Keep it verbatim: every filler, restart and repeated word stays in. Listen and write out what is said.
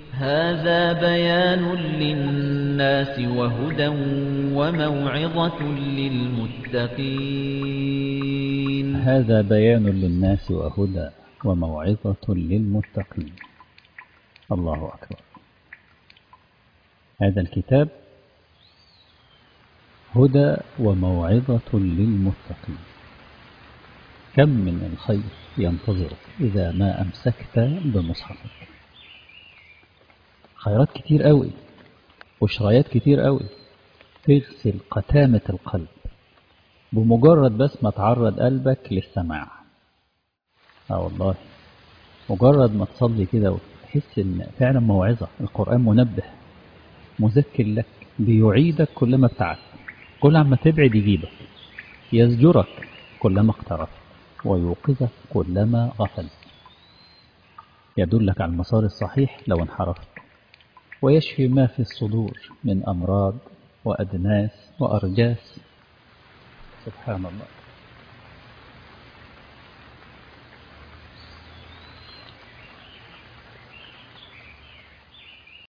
هذا بيان للناس وهدى وموعظة للمتقين هذا بيان للناس وهدى وموعظة للمتقين. الله أكبر. هذا الكتاب هدى وموعظة للمتقين. كم من الخير ينتظرك إذا ما أمسكت بمصحفك. خيرات كتير قوي وشرايات كتير قوي تغسل قتامة القلب بمجرد بس ما تعرض قلبك للسماع. اه والله مجرد ما تصلي كده وتحس ان فعلا موعظة. القرآن منبه مذكر لك، بيعيدك كلما ابتعدت، كل عما تبعد يجيبك، يزجرك كلما اقتربت، ويوقظك كلما غفلت، يدلك على المسار الصحيح لو انحرفت، ويشفي ما في الصدور من أمراض وأدناس وأرجاس. سبحان الله.